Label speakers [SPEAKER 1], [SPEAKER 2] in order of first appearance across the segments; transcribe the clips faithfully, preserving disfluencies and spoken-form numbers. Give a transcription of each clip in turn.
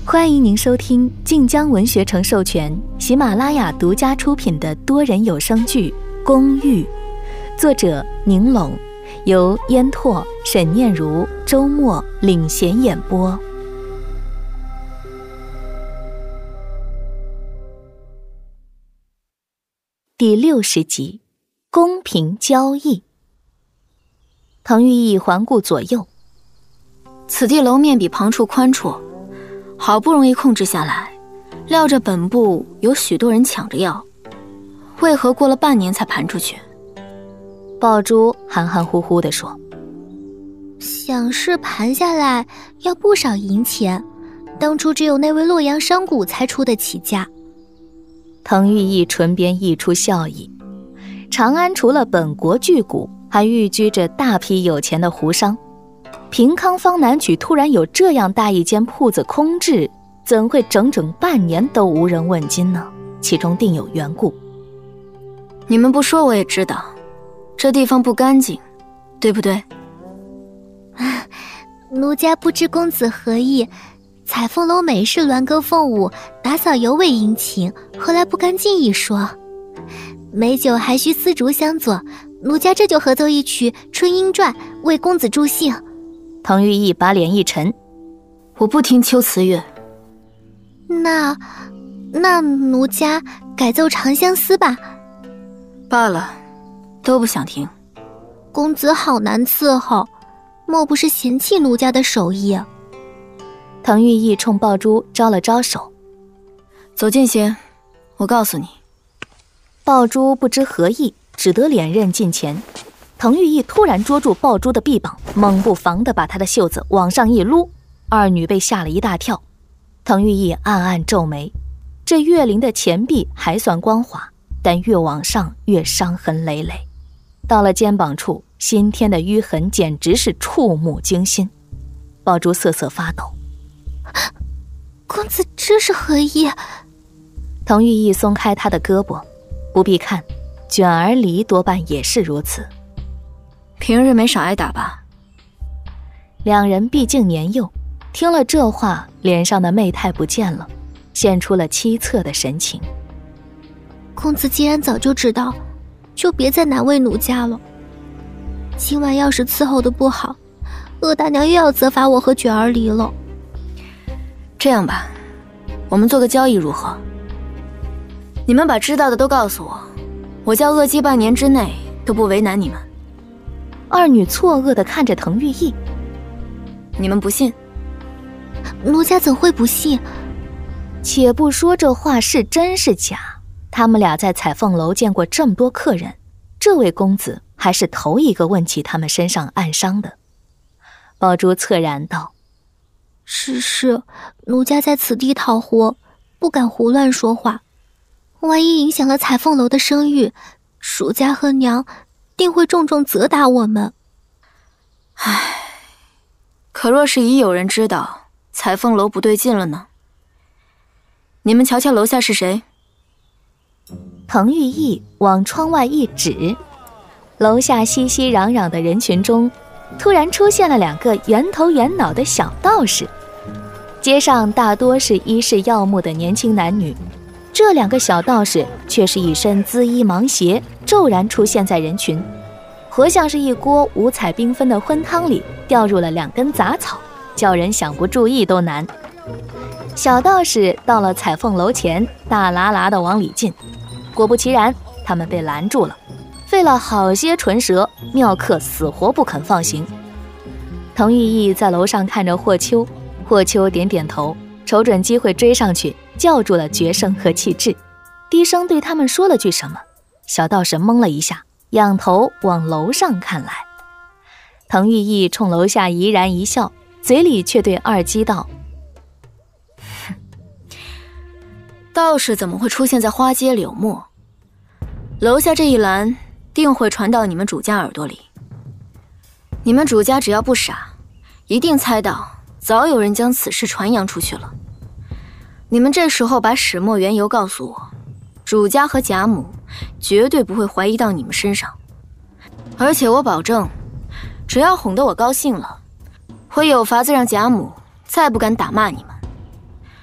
[SPEAKER 1] 欢迎您收听晋江文学城授权、喜马拉雅独家出品的多人有声剧《公寓》，作者宁拢，由烟拓、沈念如、周末领衔演播。第六十集，公平交易。滕玉义环顾左右，
[SPEAKER 2] 此地楼面比旁处宽绰，好不容易控制下来，料着本部有许多人抢着要，为何过了半年才盘出去？
[SPEAKER 1] 爆珠含含糊糊地说：
[SPEAKER 3] 想是盘下来要不少银钱，当初只有那位洛阳商贾才出得起价。
[SPEAKER 1] 滕玉义唇边溢出笑意，长安除了本国巨贾，还寓居着大批有钱的胡商。平康坊南曲突然有这样大一间铺子空置，怎会整整半年都无人问津呢？其中定有缘故。
[SPEAKER 2] 你们不说我也知道，这地方不干净，对不对？
[SPEAKER 3] 奴家不知公子何意，彩凤楼每日鸾歌凤舞，打扫尤为殷勤，何来不干净一说？美酒还需丝竹相佐，奴家这就合奏一曲《春莺传》，为公子助兴。
[SPEAKER 1] 滕玉义把脸一沉：
[SPEAKER 2] 我不听秋词乐。
[SPEAKER 3] 那那奴家改奏《长相思》吧。
[SPEAKER 2] 罢了，都不想听。
[SPEAKER 3] 公子好难伺候，莫不是嫌弃奴家的手艺？
[SPEAKER 1] 滕玉义冲爆珠招了招手：
[SPEAKER 2] 走近些，我告诉你。
[SPEAKER 1] 爆珠不知何意，只得脸认近前。滕玉义突然捉住爆珠的臂膀，猛不防地把她的袖子往上一撸，二女被吓了一大跳。滕玉义暗暗皱眉，这月龄的前臂还算光滑，但越往上越伤痕累累，到了肩膀处，新添的淤痕简直是触目惊心。爆珠瑟瑟发抖：
[SPEAKER 3] 公子这是何意？
[SPEAKER 1] 滕玉义松开他的胳膊：不必看，卷儿离多半也是如此。
[SPEAKER 2] 平日没少挨打吧？
[SPEAKER 1] 两人毕竟年幼，听了这话，脸上的媚态不见了，现出了凄恻的神情。
[SPEAKER 3] 公子既然早就知道，就别再难为奴家了。今晚要是伺候的不好，鄂大娘又要责罚我和卷儿离了。
[SPEAKER 2] 这样吧，我们做个交易如何？你们把知道的都告诉我，我叫鄂姬半年之内都不为难你们。
[SPEAKER 1] 二女错愕地看着滕玉义：
[SPEAKER 2] 你们不信？
[SPEAKER 3] 奴家怎会不信？
[SPEAKER 1] 且不说这话是真是假，他们俩在彩凤楼见过这么多客人，这位公子还是头一个问起他们身上暗伤的。宝珠恻然道：
[SPEAKER 3] 只是奴家在此地讨活，不敢胡乱说话，万一影响了彩凤楼的声誉，蜀家和娘定会重重责打我们。
[SPEAKER 2] 唉，可若是已有人知道彩凤楼不对劲了呢？你们瞧瞧楼下是谁？
[SPEAKER 1] 滕玉义往窗外一指，楼下熙熙攘攘的人群中，突然出现了两个圆头圆脑的小道士。街上大多是衣饰耀目的年轻男女，这两个小道士却是一身缁衣芒鞋，骤然出现在人群，活像是一锅五彩缤纷的荤汤里掉入了两根杂草，叫人想不注意都难。小道士到了彩凤楼前，大喇喇地往里进，果不其然，他们被拦住了，费了好些唇舌，妙客死活不肯放行。滕玉义在楼上看着霍秋，霍秋点点头，瞅准机会追上去，叫住了绝声和气质，低声对他们说了句什么。小道士懵了一下，仰头往楼上看来。滕玉义冲楼下怡然一笑，嘴里却对二姬道：
[SPEAKER 2] 道士怎么会出现在花街柳陌？楼下这一栏定会传到你们主家耳朵里。你们主家只要不傻，一定猜到早有人将此事传扬出去了。你们这时候把始末缘由告诉我，主家和贾母绝对不会怀疑到你们身上，而且我保证，只要哄得我高兴了，会有法子让贾母再不敢打骂你们。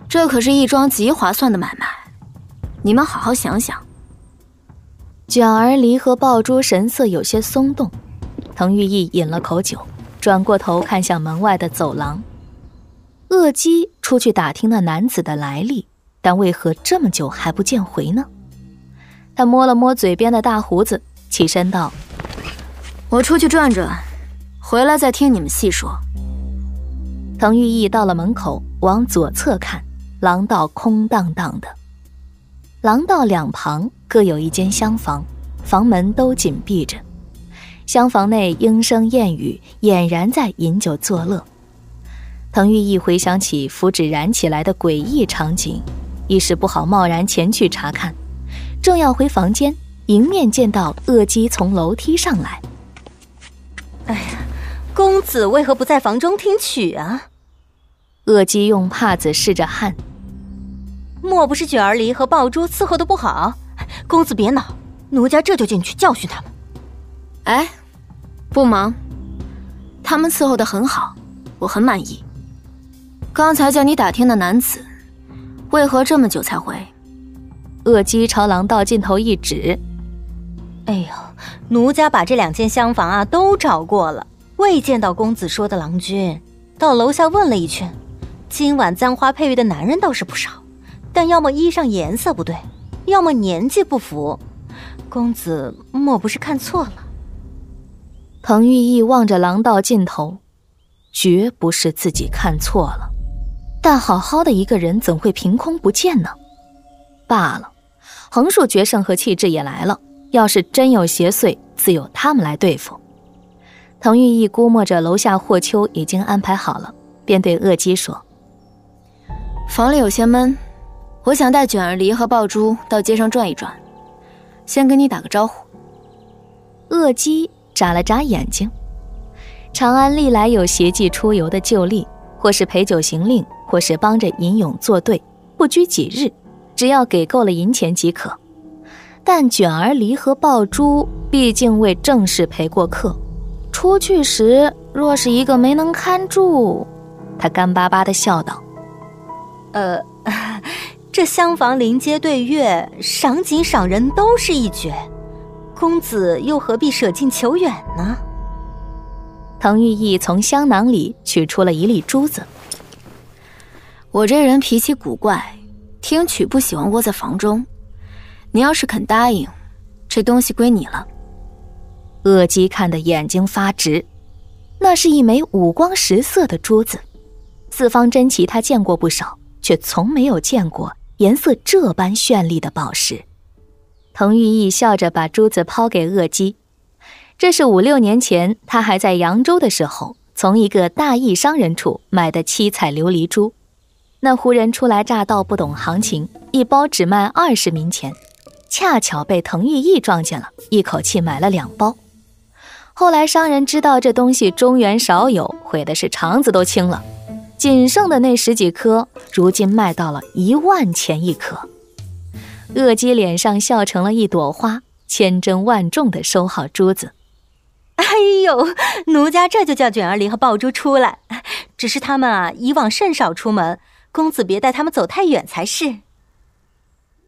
[SPEAKER 2] 这可是一桩极划算的买卖，你们好好想想。
[SPEAKER 1] 卷儿离和爆珠神色有些松动，滕玉义饮了口酒，转过头看向门外的走廊。鄂姬出去打听那男子的来历，但为何这么久还不见回呢？他摸了摸嘴边的大胡子，起身道：
[SPEAKER 2] 我出去转转，回来再听你们细说。
[SPEAKER 1] 滕玉义到了门口，往左侧看，廊道空荡荡的。廊道两旁各有一间厢房，房门都紧闭着。厢房内莺声燕语，俨然在饮酒作乐。滕玉义回想起符纸燃起来的诡异场景，一时不好贸然前去查看，正要回房间，迎面见到鄂姬从楼梯上来。
[SPEAKER 4] 哎呀，公子为何不在房中听曲啊？
[SPEAKER 1] 鄂姬用帕子拭着汗。
[SPEAKER 4] 莫不是卷儿离和爆珠伺候的不好？公子别恼，奴家这就进去教训他们。
[SPEAKER 2] 哎，不忙，他们伺候的很好，我很满意。刚才叫你打听的男子，为何这么久才回？
[SPEAKER 1] 鄂姬朝廊道尽头一指。
[SPEAKER 4] 哎呦，奴家把这两间厢房啊都找过了，未见到公子说的郎君。到楼下问了一圈，今晚簪花配玉的男人倒是不少，但要么衣裳颜色不对，要么年纪不符。公子莫不是看错了？
[SPEAKER 1] 滕玉义望着廊道尽头，绝不是自己看错了，但好好的一个人怎会凭空不见呢？罢了，横竖决胜和气质也来了，要是真有邪祟，自有他们来对付。滕玉义估摸着楼下霍秋已经安排好了，便对鄂姬说：
[SPEAKER 2] 房里有些闷，我想带卷儿离和爆珠到街上转一转，先跟你打个招呼。
[SPEAKER 1] 鄂姬眨了眨眼睛。长安历来有协济出游的旧例，或是陪酒行令，或是帮着吟咏作对，不拘几日，只要给够了银钱即可。但卷儿离和爆珠毕竟未正式陪过客，出去时若是一个没能看住，他干巴巴地笑道：
[SPEAKER 4] 呃，这厢房临街对月，赏景赏人都是一绝，公子又何必舍近求远呢？
[SPEAKER 1] 滕玉义从香囊里取出了一粒珠子。
[SPEAKER 2] 我这人脾气古怪，听曲不喜欢窝在房中，你要是肯答应，这东西归你了。
[SPEAKER 1] 鄂姬看得眼睛发直，那是一枚五光十色的珠子，四方珍奇他见过不少，却从没有见过颜色这般绚丽的宝石。滕玉义笑着把珠子抛给鄂姬，这是五六年前他还在扬州的时候，从一个大义商人处买的七彩琉璃珠。那胡人初来乍到，不懂行情，一包只卖二十冥钱，恰巧被滕玉义撞见了，一口气买了两包。后来商人知道这东西中原少有，悔的是肠子都青了，仅剩的那十几颗，如今卖到了一万钱一颗。鄂姬脸上笑成了一朵花，千珍万重地收好珠子。
[SPEAKER 4] 哎呦，奴家这就叫卷儿离和爆珠出来，只是他们啊以往甚少出门，公子别带他们走太远才是。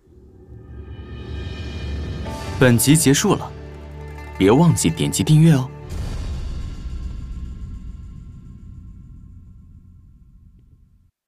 [SPEAKER 5] 本集结束了，别忘记点击订阅哦。